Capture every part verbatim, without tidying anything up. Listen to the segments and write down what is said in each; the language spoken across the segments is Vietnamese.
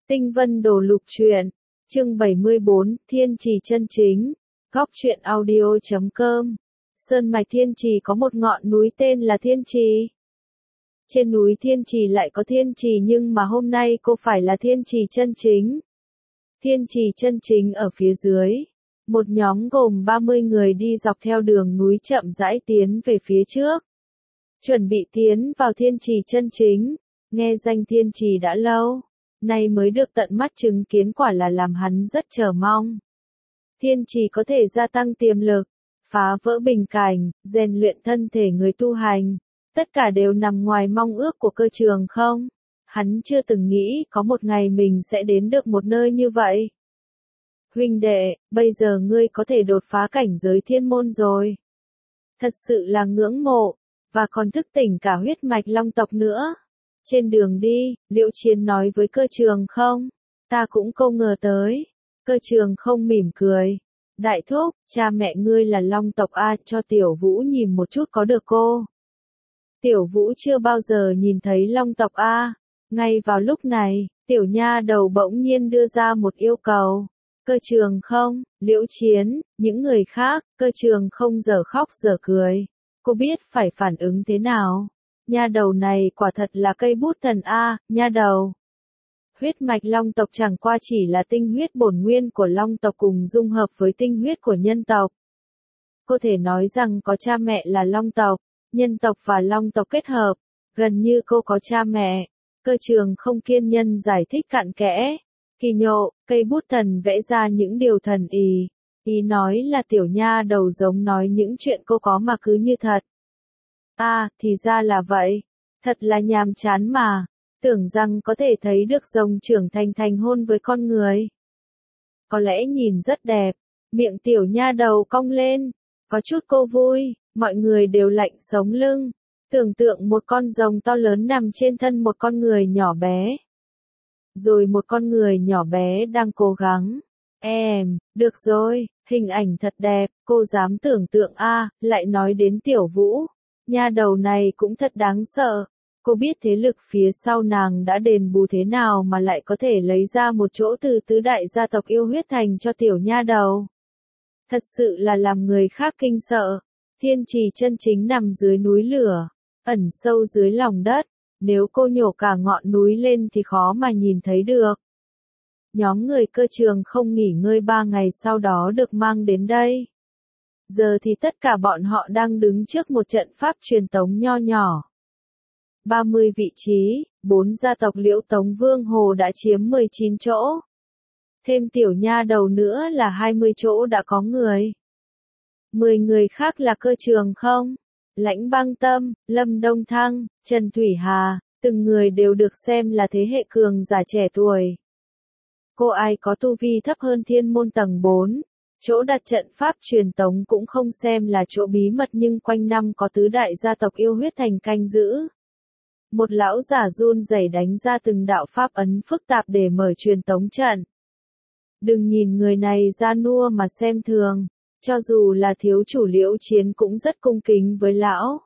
Tinh Vân Đồ Lục Truyện, chương bảy mươi bốn, Thiên Trì chân chính, góc truyện audio chấm com. Sơn mạch Thiên Trì có một ngọn núi tên là Thiên Trì. Trên núi Thiên Trì lại có Thiên Trì nhưng mà hôm nay cô phải là Thiên Trì chân chính. Thiên Trì chân chính ở phía dưới. Một nhóm gồm ba mươi người đi dọc theo đường núi chậm rãi tiến về phía trước. Chuẩn bị tiến vào Thiên Trì chân chính, nghe danh Thiên Trì đã lâu. Nay mới được tận mắt chứng kiến quả là làm hắn rất chờ mong. Thiên Trì có thể gia tăng tiềm lực, phá vỡ bình cảnh, rèn luyện thân thể người tu hành. Tất cả đều nằm ngoài mong ước của Cơ Trường không? Hắn chưa từng nghĩ có một ngày mình sẽ đến được một nơi như vậy. Huynh đệ, bây giờ ngươi có thể đột phá cảnh giới thiên môn rồi. Thật sự là ngưỡng mộ, và còn thức tỉnh cả huyết mạch long tộc nữa. Trên đường đi, Liễu Chiến nói với Cơ Trường không, ta cũng không ngờ tới. Cơ Trường không mỉm cười. Đại thúc, cha mẹ ngươi là long tộc a, cho Tiểu Vũ nhìn một chút có được cô. Tiểu Vũ chưa bao giờ nhìn thấy long tộc a. Ngay vào lúc này, Tiểu Nha Đầu bỗng nhiên đưa ra một yêu cầu. Cơ Trường không, Liễu Chiến, những người khác, Cơ Trường không giờ khóc giờ cười. Cô biết phải phản ứng thế nào. Nha đầu này quả thật là cây bút thần a, nha đầu. Huyết mạch long tộc chẳng qua chỉ là tinh huyết bổn nguyên của long tộc cùng dung hợp với tinh huyết của nhân tộc. Có thể nói rằng có cha mẹ là long tộc, nhân tộc và long tộc kết hợp, gần như cô có cha mẹ. Cơ Trường không kiên nhân giải thích cặn kẽ. Kỳ nhộ, cây bút thần vẽ ra những điều thần ý. Ý nói là Tiểu Nha Đầu giống nói những chuyện cô có mà cứ như thật. À, thì ra là vậy. Thật là nhàm chán mà. Tưởng rằng có thể thấy được rồng trưởng thành thành hôn với con người. Có lẽ nhìn rất đẹp. Miệng Tiểu Nha Đầu cong lên. Có chút cô vui. Mọi người đều lạnh sống lưng. Tưởng tượng một con rồng to lớn nằm trên thân một con người nhỏ bé. Rồi một con người nhỏ bé đang cố gắng. Em, được rồi, hình ảnh thật đẹp, cô dám tưởng tượng a, lại nói đến Tiểu Vũ. Nha đầu này cũng thật đáng sợ. Cô biết thế lực phía sau nàng đã đền bù thế nào mà lại có thể lấy ra một chỗ từ tứ đại gia tộc yêu huyết thành cho Tiểu Nha Đầu. Thật sự là làm người khác kinh sợ. Thiên Trì chân chính nằm dưới núi lửa, ẩn sâu dưới lòng đất. Nếu cô nhổ cả ngọn núi lên thì khó mà nhìn thấy được. Nhóm người Cơ Trường không nghỉ ngơi ba ngày sau đó được mang đến đây. Giờ thì tất cả bọn họ đang đứng trước một trận pháp truyền tống nho nhỏ. ba mươi vị trí, bốn gia tộc Liễu Tống Vương Hồ đã chiếm mười chín chỗ. Thêm Tiểu Nha Đầu nữa là hai mươi chỗ đã có người. mười người khác là Cơ Trường không, Lãnh Băng Tâm, Lâm Đông Thăng, Trần Thủy Hà, từng người đều được xem là thế hệ cường giả trẻ tuổi. Cô ai có tu vi thấp hơn thiên môn tầng bốn. Chỗ đặt trận pháp truyền tống cũng không xem là chỗ bí mật nhưng quanh năm có tứ đại gia tộc yêu huyết thành canh giữ. Một lão giả run rẩy đánh ra từng đạo pháp ấn phức tạp để mở truyền tống trận. Đừng nhìn người này ra nua mà xem thường, cho dù là thiếu chủ Liễu Chiến cũng rất cung kính với lão.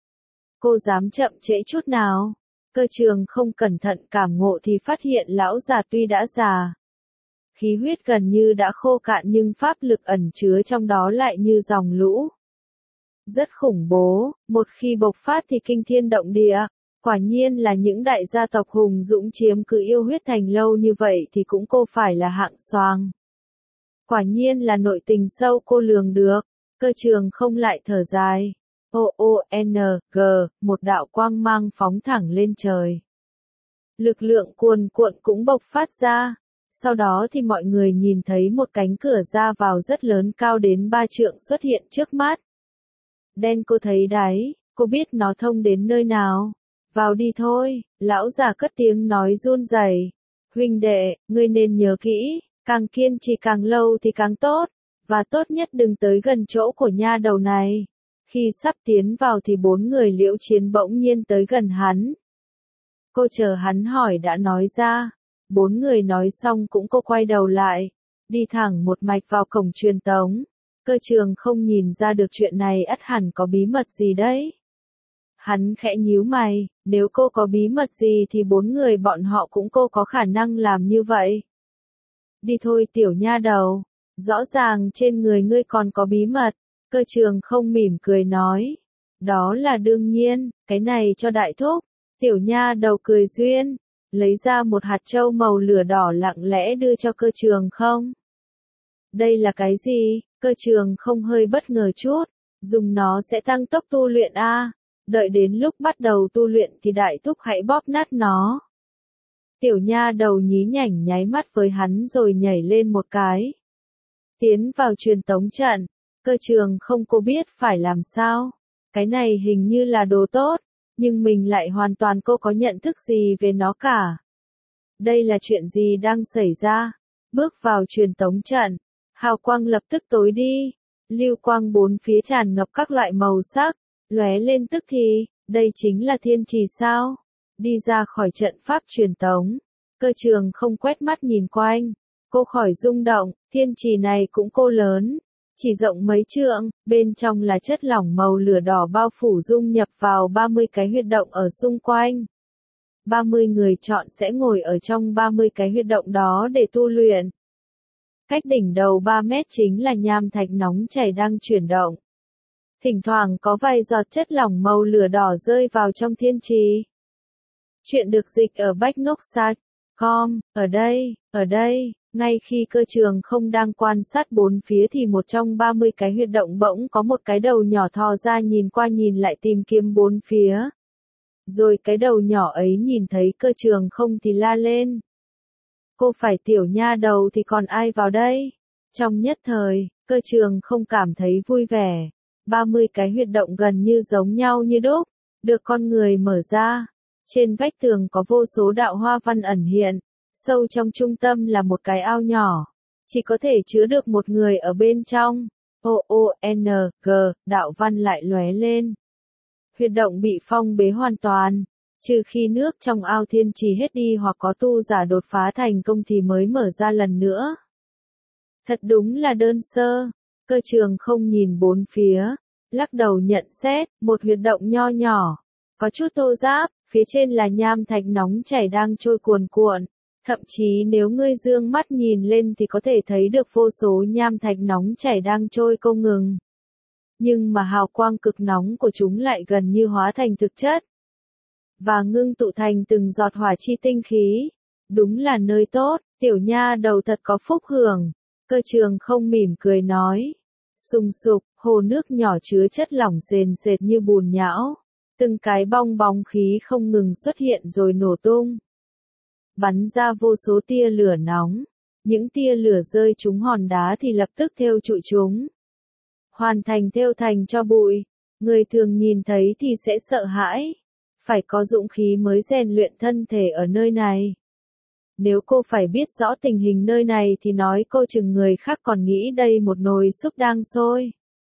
Cô dám chậm trễ chút nào? Cơ Trường không cẩn thận cảm ngộ thì phát hiện lão già tuy đã già, khí huyết gần như đã khô cạn nhưng pháp lực ẩn chứa trong đó lại như dòng lũ. Rất khủng bố, một khi bộc phát thì kinh thiên động địa. Quả nhiên là những đại gia tộc hùng dũng chiếm cứ yêu huyết thành lâu như vậy thì cũng cô phải là hạng xoang. Quả nhiên là nội tình sâu cô lường được. Cơ Trường không lại thở dài. O O N G, một đạo quang mang phóng thẳng lên trời. Lực lượng cuồn cuộn cũng bộc phát ra. Sau đó thì mọi người nhìn thấy một cánh cửa ra vào rất lớn cao đến ba trượng xuất hiện trước mắt. Đen cô thấy đấy, cô biết nó thông đến nơi nào. Vào đi thôi, lão già cất tiếng nói run rẩy. Huynh đệ, ngươi nên nhớ kỹ, càng kiên trì càng lâu thì càng tốt, và tốt nhất đừng tới gần chỗ của nha đầu này. Khi sắp tiến vào thì bốn người Liễu Chiến bỗng nhiên tới gần hắn. Cô chờ hắn hỏi đã nói ra. Bốn người nói xong cũng cô quay đầu lại, đi thẳng một mạch vào cổng truyền tống. Cơ Trường không nhìn ra được chuyện này ắt hẳn có bí mật gì đấy. Hắn khẽ nhíu mày, nếu cô có bí mật gì thì bốn người bọn họ cũng cô có khả năng làm như vậy. Đi thôi tiểu nha đầu, rõ ràng trên người ngươi còn có bí mật, Cơ Trường không mỉm cười nói. Đó là đương nhiên, cái này cho đại thúc. Tiểu nha đầu cười duyên, lấy ra một hạt châu màu lửa đỏ lặng lẽ đưa cho Cơ Trường không. Đây là cái gì? Cơ Trường không hơi bất ngờ chút, dùng nó sẽ tăng tốc tu luyện a. Đợi đến lúc bắt đầu tu luyện thì đại thúc hãy bóp nát nó. Tiểu nha đầu nhí nhảnh nháy mắt với hắn rồi nhảy lên một cái. Tiến vào truyền tống trận, Cơ Trường không cô biết phải làm sao. Cái này hình như là đồ tốt, nhưng mình lại hoàn toàn cô có nhận thức gì về nó cả. Đây là chuyện gì đang xảy ra? Bước vào truyền tống trận, hào quang lập tức tối đi. Lưu quang bốn phía tràn ngập các loại màu sắc, lóe lên tức thì, đây chính là thiên trì sao? Đi ra khỏi trận pháp truyền tống, Cơ Trường không quét mắt nhìn quanh, cô khỏi rung động, thiên trì này cũng cô lớn, chỉ rộng mấy trượng, bên trong là chất lỏng màu lửa đỏ bao phủ dung nhập vào ba mươi cái huyệt động ở xung quanh. ba mươi người chọn sẽ ngồi ở trong ba mươi cái huyệt động đó để tu luyện. Cách đỉnh đầu ba mét chính là nham thạch nóng chảy đang chuyển động. Thỉnh thoảng có vài giọt chất lỏng màu lửa đỏ rơi vào trong thiên trì. Chuyện được dịch ở bách-ngốc-sạch chấm com, ở đây, ở đây, ngay khi Cơ Trường không đang quan sát bốn phía thì một trong ba mươi cái huyệt động bỗng có một cái đầu nhỏ thò ra nhìn qua nhìn lại tìm kiếm bốn phía. Rồi cái đầu nhỏ ấy nhìn thấy Cơ Trường không thì la lên. Cô phải tiểu nha đầu thì còn ai vào đây? Trong nhất thời, Cơ Trường không cảm thấy vui vẻ. ba mươi cái huyệt động gần như giống nhau như đúc, được con người mở ra. Trên vách tường có vô số đạo hoa văn ẩn hiện, sâu trong trung tâm là một cái ao nhỏ, chỉ có thể chứa được một người ở bên trong. O O N G, đạo văn lại lóe lên. Huyệt động bị phong bế hoàn toàn, trừ khi nước trong ao thiên trì hết đi hoặc có tu giả đột phá thành công thì mới mở ra lần nữa. Thật đúng là đơn sơ. Cơ Trường không nhìn bốn phía, lắc đầu nhận xét, một huyệt động nho nhỏ, có chút thô ráp, phía trên là nham thạch nóng chảy đang trôi cuồn cuộn. Thậm chí nếu ngươi dương mắt nhìn lên thì có thể thấy được vô số nham thạch nóng chảy đang trôi không ngừng. Nhưng mà hào quang cực nóng của chúng lại gần như hóa thành thực chất. Và ngưng tụ thành từng giọt hỏa chi tinh khí. Đúng là nơi tốt, tiểu nha đầu thật có phúc hưởng. Cơ Trường không mỉm cười nói. Sùng sục, hồ nước nhỏ chứa chất lỏng sền sệt như bùn nhão. Từng cái bong bóng khí không ngừng xuất hiện rồi nổ tung. Bắn ra vô số tia lửa nóng. Những tia lửa rơi trúng hòn đá thì lập tức thêu trụi chúng. Hoàn thành thêu thành cho bụi. Người thường nhìn thấy thì sẽ sợ hãi. Phải có dũng khí mới rèn luyện thân thể ở nơi này. Nếu cô phải biết rõ tình hình nơi này thì nói cô chừng người khác còn nghĩ đây một nồi súp đang sôi.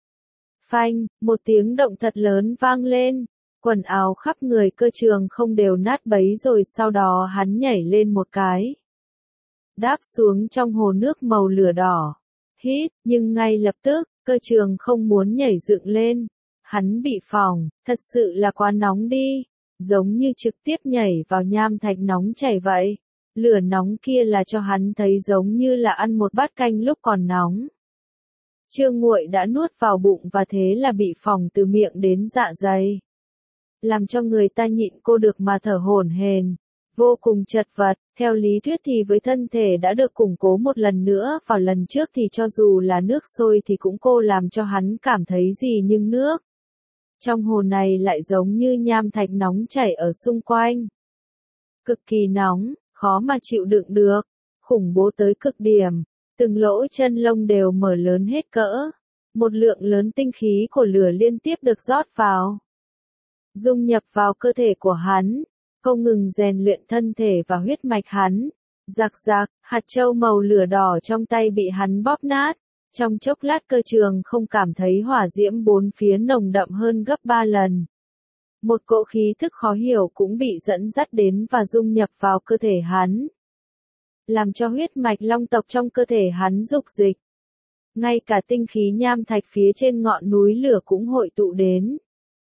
Phanh, một tiếng động thật lớn vang lên. Quần áo khắp người Cơ Trường không đều nát bấy rồi sau đó hắn nhảy lên một cái. Đáp xuống trong hồ nước màu lửa đỏ. Hít, nhưng ngay lập tức, Cơ Trường không muốn nhảy dựng lên. Hắn bị phỏng, thật sự là quá nóng đi. Giống như trực tiếp nhảy vào nham thạch nóng chảy vậy. Lửa nóng kia là cho hắn thấy giống như là ăn một bát canh lúc còn nóng. Trương nguội đã nuốt vào bụng và thế là bị phỏng từ miệng đến dạ dày. Làm cho người ta nhịn cô được mà thở hổn hển, vô cùng chật vật. Theo lý thuyết thì với thân thể đã được củng cố một lần nữa, vào lần trước thì cho dù là nước sôi thì cũng cô làm cho hắn cảm thấy gì nhưng nước. Trong hồ này lại giống như nham thạch nóng chảy ở xung quanh. Cực kỳ nóng, khó mà chịu đựng được, khủng bố tới cực điểm, từng lỗ chân lông đều mở lớn hết cỡ. Một lượng lớn tinh khí của lửa liên tiếp được rót vào. Dung nhập vào cơ thể của hắn, không ngừng rèn luyện thân thể và huyết mạch hắn. Rạc rạc, hạt châu màu lửa đỏ trong tay bị hắn bóp nát. Trong chốc lát Cơ Trường không cảm thấy hỏa diễm bốn phía nồng đậm hơn gấp ba lần. Một cỗ khí thức khó hiểu cũng bị dẫn dắt đến và dung nhập vào cơ thể hắn. Làm cho huyết mạch long tộc trong cơ thể hắn dục dịch. Ngay cả tinh khí nham thạch phía trên ngọn núi lửa cũng hội tụ đến.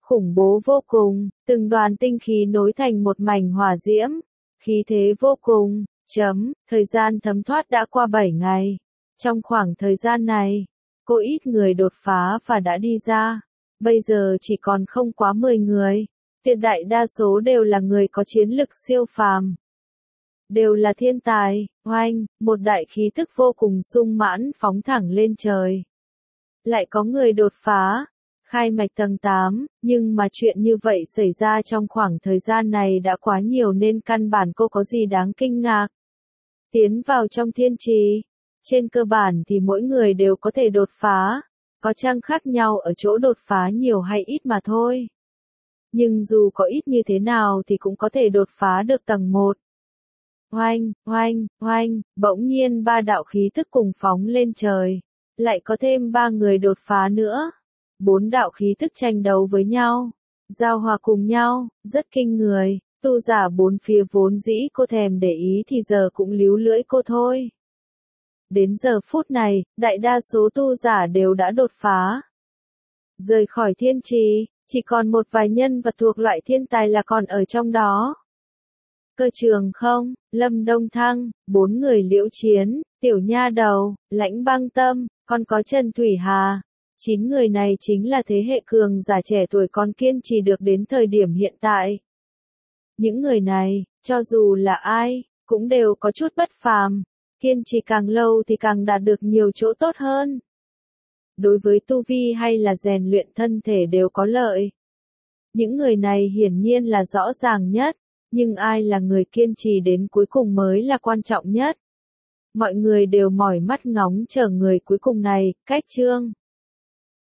khủng bố vô cùng, từng đoàn tinh khí nối thành một mảnh hỏa diễm, khí thế vô cùng, chấm, thời gian thấm thoát đã qua bảy ngày. Trong khoảng thời gian này, có ít người đột phá và đã đi ra, bây giờ chỉ còn không quá mười người, tuyệt đại đa số đều là người có chiến lực siêu phàm. Đều là thiên tài, oanh, một đại khí tức vô cùng sung mãn phóng thẳng lên trời. Lại có người đột phá, khai mạch tầng tám, nhưng mà chuyện như vậy xảy ra trong khoảng thời gian này đã quá nhiều nên căn bản cô có gì đáng kinh ngạc. Tiến vào trong thiên trì, trên cơ bản thì mỗi người đều có thể đột phá, có chăng khác nhau ở chỗ đột phá nhiều hay ít mà thôi. Nhưng dù có ít như thế nào thì cũng có thể đột phá được tầng một. Oanh, oanh, oanh, bỗng nhiên ba đạo khí tức cùng phóng lên trời. Lại có thêm ba người đột phá nữa. Bốn đạo khí tức tranh đấu với nhau. Giao hòa cùng nhau, rất kinh người. Tu giả bốn phía vốn dĩ cô thèm để ý thì giờ cũng líu lưỡi cô thôi. Đến giờ phút này, đại đa số tu giả đều đã đột phá. Rời khỏi thiên trì, chỉ còn một vài nhân vật thuộc loại thiên tài là còn ở trong đó. Cơ Trường Không, Lâm Đông Thăng, bốn người Liễu Chiến, Tiểu Nha Đầu, Lãnh Băng Tâm, còn có Trần Thủy Hà. Chín người này chính là thế hệ cường giả trẻ tuổi còn kiên trì được đến thời điểm hiện tại. Những người này, cho dù là ai, cũng đều có chút bất phàm. Kiên trì càng lâu thì càng đạt được nhiều chỗ tốt hơn. Đối với tu vi hay là rèn luyện thân thể đều có lợi. Những người này hiển nhiên là rõ ràng nhất. Nhưng ai là người kiên trì đến cuối cùng mới là quan trọng nhất. Mọi người đều mỏi mắt ngóng chờ người cuối cùng này, cách chương.